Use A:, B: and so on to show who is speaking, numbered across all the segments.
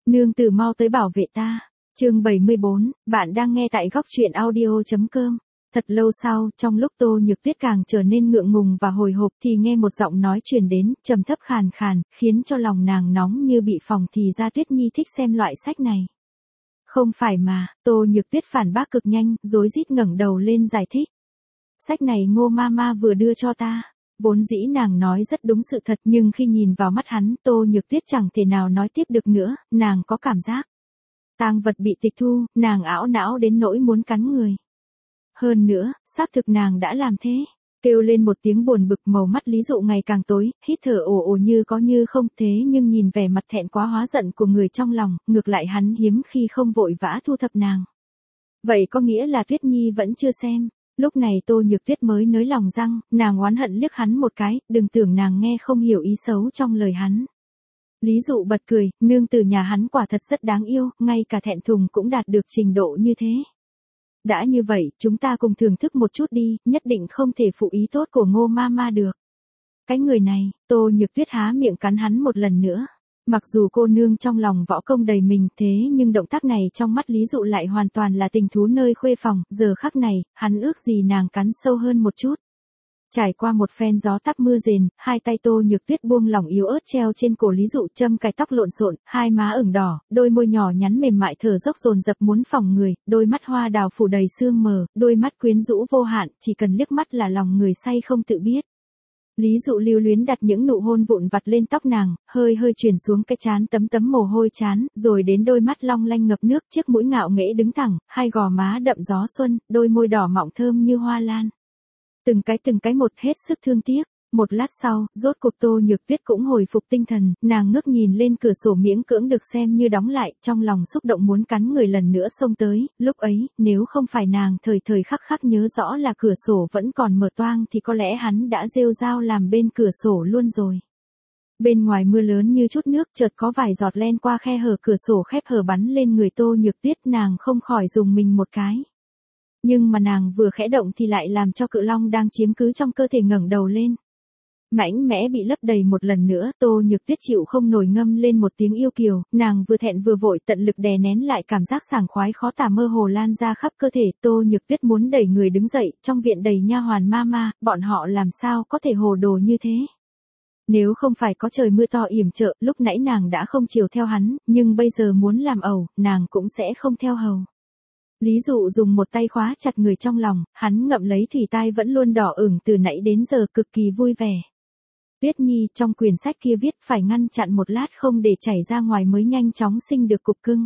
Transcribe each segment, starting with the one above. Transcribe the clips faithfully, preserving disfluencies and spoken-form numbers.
A: Nương tử mau tới bảo vệ ta. Chương bảy mươi bốn, bạn đang nghe tại góc truyện audio.com. Thật lâu sau, trong lúc Tô Nhược Tuyết càng trở nên ngượng ngùng và hồi hộp thì nghe một giọng nói truyền đến, trầm thấp khàn khàn, khiến cho lòng nàng nóng như bị phỏng. Thì ra Tuyết Nhi thích xem loại sách này. Không phải mà, Tô Nhược Tuyết phản bác cực nhanh, rối rít ngẩng đầu lên giải thích. Sách này Ngô Mama vừa đưa cho ta. Vốn dĩ nàng nói rất đúng sự thật, nhưng khi nhìn vào mắt hắn, Tô Nhược Tuyết chẳng thể nào nói tiếp được nữa, nàng có cảm giác tang vật bị tịch thu, nàng ảo não đến nỗi muốn cắn người. Hơn nữa, xác thực nàng đã làm thế. Kêu lên một tiếng buồn bực, màu mắt Lý Dụ ngày càng tối, hít thở ồ ồ như có như không. Thế nhưng nhìn vẻ mặt thẹn quá hóa giận của người trong lòng, ngược lại hắn hiếm khi không vội vã thu thập nàng. Vậy có nghĩa là Tuyết Nhi vẫn chưa xem. Lúc này Tô Nhược Tuyết mới nới lòng răng, nàng oán hận liếc hắn một cái, đừng tưởng nàng nghe không hiểu ý xấu trong lời hắn. Lý Dụ bật cười, nương tử nhà hắn quả thật rất đáng yêu, ngay cả thẹn thùng cũng đạt được trình độ như thế. Đã như vậy, chúng ta cùng thưởng thức một chút đi, nhất định không thể phụ ý tốt của Ngô Mama được. Cái người này, Tô Nhược Tuyết há miệng cắn hắn một lần nữa. Mặc dù cô nương trong lòng võ công đầy mình, thế nhưng động tác này trong mắt Lý Dụ lại hoàn toàn là tình thú nơi khuê phòng. Giờ khắc này, hắn ước gì nàng cắn sâu hơn một chút. Trải qua một phen gió táp mưa rền, hai tay Tô Nhược Tuyết buông lỏng yếu ớt treo trên cổ Lý Dụ, châm cài tóc lộn xộn, hai má ửng đỏ, đôi môi nhỏ nhắn mềm mại thở dốc dồn dập muốn phỏng người, đôi mắt hoa đào phủ đầy sương mờ, đôi mắt quyến rũ vô hạn, chỉ cần liếc mắt là lòng người say không tự biết. Lý Dụ lưu luyến đặt những nụ hôn vụn vặt lên tóc nàng, hơi hơi chuyển xuống cái trán tấm tấm mồ hôi chán, rồi đến đôi mắt long lanh ngập nước, chiếc mũi ngạo nghễ đứng thẳng, hai gò má đậm gió xuân, đôi môi đỏ mọng thơm như hoa lan. Từng cái từng cái một hết sức thương tiếc. Một lát sau, rốt cuộc Tô Nhược Tuyết cũng hồi phục tinh thần, nàng ngước nhìn lên cửa sổ miễn cưỡng được xem như đóng lại, trong lòng xúc động muốn cắn người lần nữa xông tới. Lúc ấy, nếu không phải nàng thời thời khắc khắc nhớ rõ là cửa sổ vẫn còn mở toang thì có lẽ hắn đã rêu rao làm bên cửa sổ luôn rồi. Bên ngoài mưa lớn như chút nước, chợt có vài giọt len qua khe hở cửa sổ khép hở bắn lên người Tô Nhược Tuyết, nàng không khỏi dùng mình một cái. Nhưng mà nàng vừa khẽ động thì lại làm cho cự long đang chiếm cứ trong cơ thể ngẩng đầu lên. Mãnh mẽ bị lấp đầy một lần nữa, Tô Nhược Tuyết chịu không nổi ngâm lên một tiếng yêu kiều, nàng vừa thẹn vừa vội tận lực đè nén lại cảm giác sảng khoái khó tả mơ hồ lan ra khắp cơ thể. Tô Nhược Tuyết muốn đẩy người đứng dậy, trong viện đầy nha hoàn Mama, bọn họ làm sao có thể hồ đồ như thế. Nếu không phải có trời mưa to yểm trợ, lúc nãy nàng đã không chiều theo hắn, nhưng bây giờ muốn làm ẩu, nàng cũng sẽ không theo hầu. Lý Dụ dùng một tay khóa chặt người trong lòng, hắn ngậm lấy thủy tai vẫn luôn đỏ ửng từ nãy đến giờ, cực kỳ vui vẻ. Tuyết Nhi, trong quyển sách kia viết phải ngăn chặn một lát không để chảy ra ngoài mới nhanh chóng sinh được cục cưng.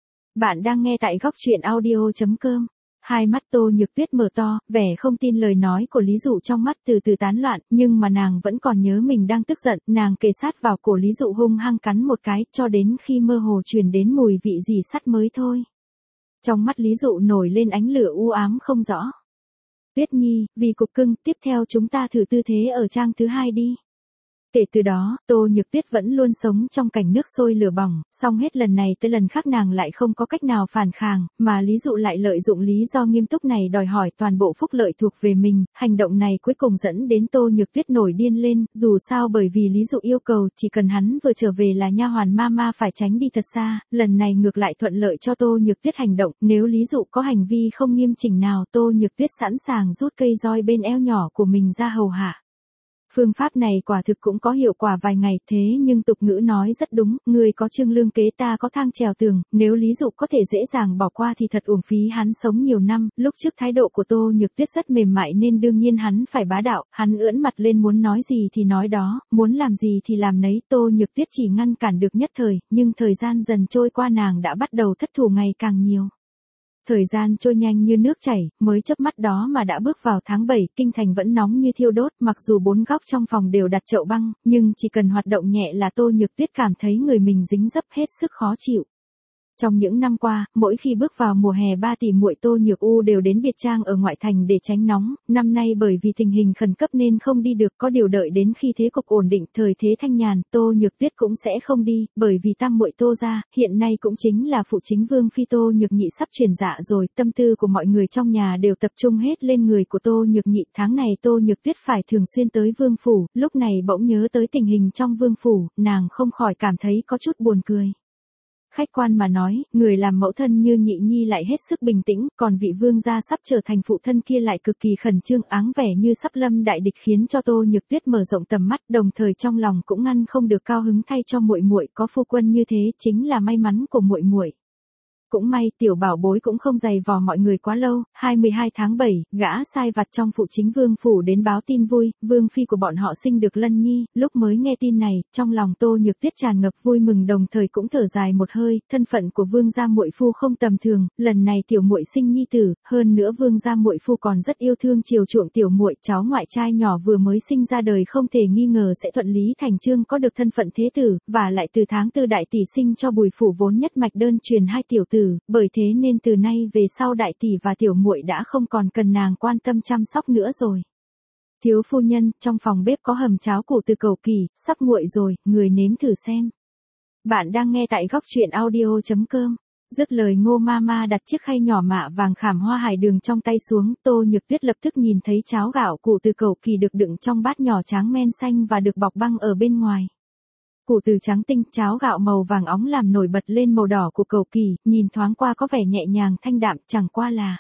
A: Bạn đang nghe tại góc truyện audio.com. Hai mắt Tô Nhược Tuyết mở to, vẻ không tin lời nói của Lý Dụ trong mắt từ từ tán loạn, nhưng mà nàng vẫn còn nhớ mình đang tức giận, nàng kề sát vào cổ Lý Dụ hung hăng cắn một cái, cho đến khi mơ hồ truyền đến mùi vị gì sắt mới thôi. Trong mắt Lý Dụ nổi lên ánh lửa u ám không rõ. Tuyết Nhi, vì cục cưng, tiếp theo chúng ta thử tư thế ở trang thứ hai đi. Kể từ đó, Tô Nhược Tuyết vẫn luôn sống trong cảnh nước sôi lửa bỏng, song hết lần này tới lần khác nàng lại không có cách nào phản kháng, mà Lý Dụ lại lợi dụng lý do nghiêm túc này đòi hỏi toàn bộ phúc lợi thuộc về mình. Hành động này cuối cùng dẫn đến Tô Nhược Tuyết nổi điên lên, dù sao bởi vì Lý Dụ yêu cầu chỉ cần hắn vừa trở về là nha hoàn Mama phải tránh đi thật xa, lần này ngược lại thuận lợi cho Tô Nhược Tuyết hành động. Nếu Lý Dụ có hành vi không nghiêm chỉnh nào, Tô Nhược Tuyết sẵn sàng rút cây roi bên eo nhỏ của mình ra hầu hạ. Phương pháp này quả thực cũng có hiệu quả vài ngày, thế nhưng tục ngữ nói rất đúng, người có trương lương kế ta có thang trèo tường, nếu Lý Dụ có thể dễ dàng bỏ qua thì thật uổng phí hắn sống nhiều năm. Lúc trước thái độ của Tô Nhược Tuyết rất mềm mại nên đương nhiên hắn phải bá đạo, hắn ưỡn mặt lên muốn nói gì thì nói đó, muốn làm gì thì làm nấy. Tô Nhược Tuyết chỉ ngăn cản được nhất thời, nhưng thời gian dần trôi qua nàng đã bắt đầu thất thủ ngày càng nhiều. Thời gian trôi nhanh như nước chảy, mới chớp mắt đó mà đã bước vào tháng bảy, kinh thành vẫn nóng như thiêu đốt, mặc dù bốn góc trong phòng đều đặt chậu băng, nhưng chỉ cần hoạt động nhẹ là Tô Nhược Tuyết cảm thấy người mình dính dấp hết sức khó chịu. Trong những năm qua, mỗi khi bước vào mùa hè ba tỷ muội Tô Nhược U đều đến biệt trang ở ngoại thành để tránh nóng, năm nay bởi vì tình hình khẩn cấp nên không đi được, có điều đợi đến khi thế cục ổn định, thời thế thanh nhàn, Tô Nhược Tuyết cũng sẽ không đi, bởi vì tam muội Tô gia, hiện nay cũng chính là phụ chính vương phi Tô Nhược Nhị sắp truyền dạ rồi, tâm tư của mọi người trong nhà đều tập trung hết lên người của Tô Nhược Nhị, tháng này Tô Nhược Tuyết phải thường xuyên tới vương phủ, lúc này bỗng nhớ tới tình hình trong vương phủ, nàng không khỏi cảm thấy có chút buồn cười. Khách quan mà nói, người làm mẫu thân như Nhị Nhi lại hết sức bình tĩnh, còn vị vương gia sắp trở thành phụ thân kia lại cực kỳ khẩn trương, áng vẻ như sắp lâm đại địch, khiến cho Tô Nhược Tuyết mở rộng tầm mắt, đồng thời trong lòng cũng ngăn không được cao hứng thay cho muội muội, có phu quân như thế chính là may mắn của muội muội. Cũng may tiểu bảo bối cũng không dày vò mọi người quá lâu, hai mươi hai tháng bảy, gã sai vặt trong phụ chính vương phủ đến báo tin vui, vương phi của bọn họ sinh được Lân Nhi. Lúc mới nghe tin này, trong lòng Tô Nhược Tuyết tràn ngập vui mừng, đồng thời cũng thở dài một hơi, thân phận của vương gia muội phu không tầm thường, lần này tiểu muội sinh nhi tử, hơn nữa vương gia muội phu còn rất yêu thương chiều chuộng tiểu muội, cháu ngoại trai nhỏ vừa mới sinh ra đời không thể nghi ngờ sẽ thuận lý thành chương có được thân phận thế tử, và lại từ tháng tư đại tỷ sinh cho Bùi phủ vốn nhất mạch đơn truyền hai tiểu tử. Bởi thế nên từ nay về sau đại tỷ và tiểu muội đã không còn cần nàng quan tâm chăm sóc nữa rồi. Thiếu phu nhân, trong phòng bếp có hầm cháo củ từ cầu kỳ, sắp nguội rồi, người nếm thử xem. Bạn đang nghe tại góc truyện audio chấm com. Dứt lời Ngô Mama đặt chiếc khay nhỏ mạ vàng khảm hoa hải đường trong tay xuống, Tô Nhược Tuyết lập tức nhìn thấy cháo gạo củ từ cầu kỳ được đựng trong bát nhỏ tráng men xanh và được bọc băng ở bên ngoài. Củ từ trắng tinh, cháo gạo màu vàng óng làm nổi bật lên màu đỏ của cầu kỳ, nhìn thoáng qua có vẻ nhẹ nhàng thanh đạm, chẳng qua là.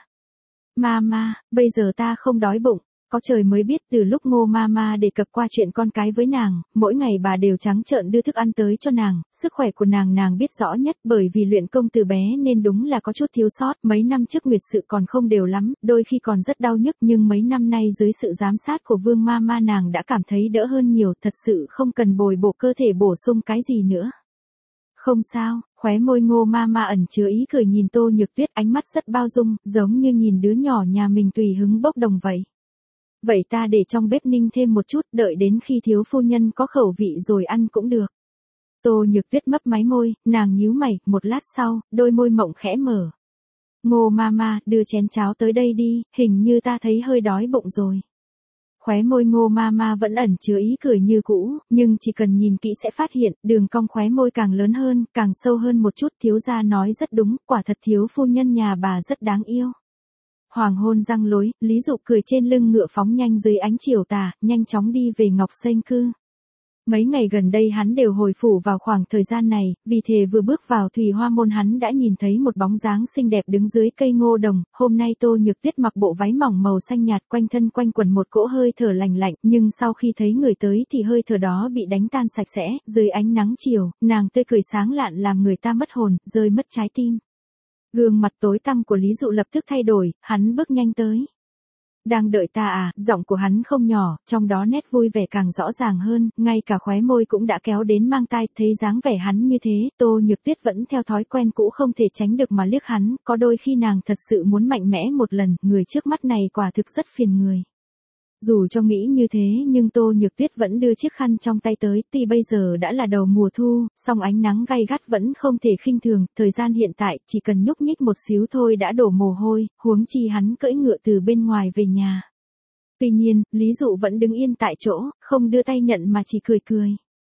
A: Mama, bây giờ ta không đói bụng. Có trời mới biết, từ lúc Ngô Mama đề cập qua chuyện con cái với nàng, mỗi ngày bà đều trắng trợn đưa thức ăn tới cho nàng, sức khỏe của nàng nàng biết rõ nhất, bởi vì luyện công từ bé nên đúng là có chút thiếu sót, mấy năm trước nguyệt sự còn không đều lắm, đôi khi còn rất đau nhức, nhưng mấy năm nay dưới sự giám sát của Vương Mama nàng đã cảm thấy đỡ hơn nhiều, thật sự không cần bồi bổ cơ thể bổ sung cái gì nữa. Không sao, khóe môi Ngô Mama ẩn chứa ý cười nhìn Tô Nhược Tuyết, ánh mắt rất bao dung, giống như nhìn đứa nhỏ nhà mình tùy hứng bốc đồng vậy. Vậy ta để trong bếp ninh thêm một chút, đợi đến khi thiếu phu nhân có khẩu vị rồi ăn cũng được. Tô Nhược Tuyết mấp máy môi, nàng nhíu mày, một lát sau, đôi môi mộng khẽ mở. Ngô Mama, đưa chén cháo tới đây đi, hình như ta thấy hơi đói bụng rồi. Khóe môi Ngô Mama vẫn ẩn chứa ý cười như cũ, nhưng chỉ cần nhìn kỹ sẽ phát hiện, đường cong khóe môi càng lớn hơn, càng sâu hơn một chút. Thiếu gia nói rất đúng, quả thật thiếu phu nhân nhà bà rất đáng yêu. Hoàng hôn răng lối, Lý Dụ cười trên lưng ngựa phóng nhanh dưới ánh chiều tà, nhanh chóng đi về Ngọc Xanh Cư. Mấy ngày gần đây hắn đều hồi phủ vào khoảng thời gian này, vì thế vừa bước vào Thủy Hoa Môn hắn đã nhìn thấy một bóng dáng xinh đẹp đứng dưới cây ngô đồng. Hôm nay Tô Nhược Tuyết mặc bộ váy mỏng màu xanh nhạt, quanh thân quanh quẩn một cỗ hơi thở lành lạnh, nhưng sau khi thấy người tới thì hơi thở đó bị đánh tan sạch sẽ, dưới ánh nắng chiều, nàng tươi cười sáng lạn làm người ta mất hồn, rơi mất trái tim. Gương mặt tối tăm của Lý Dụ lập tức thay đổi, hắn bước nhanh tới. Đang đợi ta à, giọng của hắn không nhỏ, trong đó nét vui vẻ càng rõ ràng hơn, ngay cả khóe môi cũng đã kéo đến mang tai, thấy dáng vẻ hắn như thế, Tô Nhược Tuyết vẫn theo thói quen cũ không thể tránh được mà liếc hắn, có đôi khi nàng thật sự muốn mạnh mẽ một lần, người trước mắt này quả thực rất phiền người. Dù cho nghĩ như thế nhưng Tô Nhược Tuyết vẫn đưa chiếc khăn trong tay tới, tuy bây giờ đã là đầu mùa thu, song ánh nắng gay gắt vẫn không thể khinh thường, thời gian hiện tại chỉ cần nhúc nhích một xíu thôi đã đổ mồ hôi, huống chi hắn cưỡi ngựa từ bên ngoài về nhà. Tuy nhiên, Lý Dụ vẫn đứng yên tại chỗ, không đưa tay nhận mà chỉ cười cười.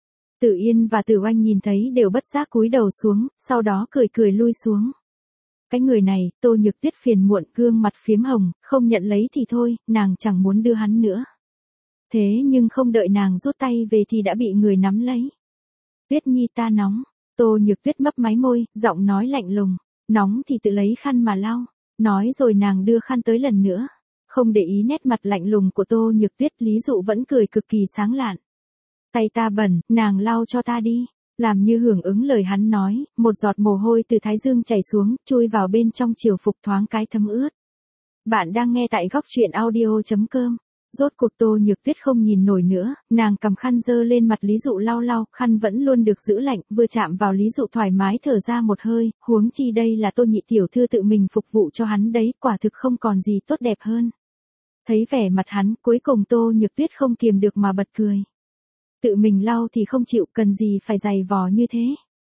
A: Tử Yên và Tử Oanh nhìn thấy đều bất giác cúi đầu xuống, sau đó cười cười lui xuống. Cái người này, Tô Nhược Tuyết phiền muộn, gương mặt phiếm hồng, không nhận lấy thì thôi, nàng chẳng muốn đưa hắn nữa. Thế nhưng không đợi nàng rút tay về thì đã bị người nắm lấy. Tuyết Nhi ta nóng, Tô Nhược Tuyết mấp máy môi, giọng nói lạnh lùng, nóng thì tự lấy khăn mà lau. Nói rồi nàng đưa khăn tới lần nữa. Không để ý nét mặt lạnh lùng của Tô Nhược Tuyết, Lý Dụ vẫn cười cực kỳ sáng lạn. Tay ta bẩn, nàng lau cho ta đi. Làm như hưởng ứng lời hắn nói, một giọt mồ hôi từ thái dương chảy xuống, chui vào bên trong triều phục thoáng cái thấm ướt. Bạn đang nghe tại góc truyện audio chấm com. Rốt cuộc Tô Nhược Tuyết không nhìn nổi nữa, nàng cầm khăn dơ lên mặt Lý Dụ lau lau, khăn vẫn luôn được giữ lạnh, vừa chạm vào Lý Dụ thoải mái thở ra một hơi, huống chi đây là Tô nhị tiểu thư tự mình phục vụ cho hắn đấy, quả thực không còn gì tốt đẹp hơn. Thấy vẻ mặt hắn, cuối cùng Tô Nhược Tuyết không kiềm được mà bật cười. Tự mình lau thì không chịu, cần gì phải dày vò như thế.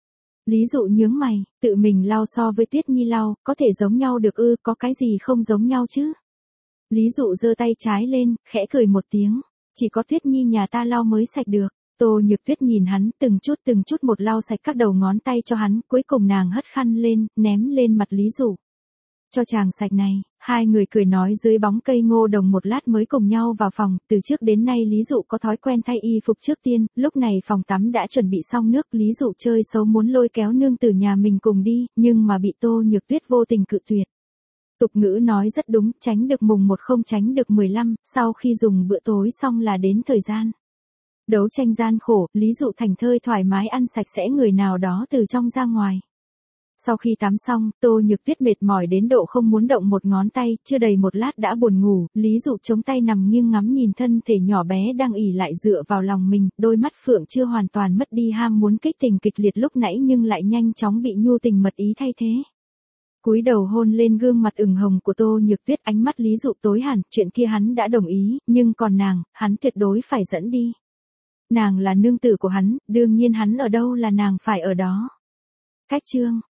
A: Lý Dụ nhướng mày, tự mình lau so với Tuyết Nhi lau, có thể giống nhau được ư, có cái gì không giống nhau chứ? Lý Dụ giơ tay trái lên, khẽ cười một tiếng, chỉ có Tuyết Nhi nhà ta lau mới sạch được. Tô Nhược Tuyết nhìn hắn, từng chút từng chút một lau sạch các đầu ngón tay cho hắn, cuối cùng nàng hất khăn lên, ném lên mặt Lý Dụ. cho chàng sạch này. Hai người cười nói dưới bóng cây ngô đồng một lát mới cùng nhau vào phòng, từ trước đến nay Lý Dụ có thói quen thay y phục trước tiên, lúc này phòng tắm đã chuẩn bị xong nước, Lý Dụ chơi xấu muốn lôi kéo nương tử nhà mình cùng đi, nhưng mà bị Tô Nhược Tuyết vô tình cự tuyệt. Tục ngữ nói rất đúng, tránh được mùng một không tránh được mười lăm, sau khi dùng bữa tối xong là đến thời gian đấu tranh gian khổ, Lý Dụ thành thơi thoải mái ăn sạch sẽ người nào đó từ trong ra ngoài. Sau khi tắm xong, Tô Nhược Tuyết mệt mỏi đến độ không muốn động một ngón tay, chưa đầy một lát đã buồn ngủ, Lý Dụ chống tay nằm nghiêng ngắm nhìn thân thể nhỏ bé đang ỉ lại dựa vào lòng mình, đôi mắt phượng chưa hoàn toàn mất đi ham muốn kích tình kịch liệt lúc nãy nhưng lại nhanh chóng bị nhu tình mật ý thay thế. Cúi đầu hôn lên gương mặt ửng hồng của Tô Nhược Tuyết, ánh mắt Lý Dụ tối hẳn, chuyện kia hắn đã đồng ý, nhưng còn nàng, hắn tuyệt đối phải dẫn đi. Nàng là nương tử của hắn, đương nhiên hắn ở đâu là nàng phải ở đó. Cách chương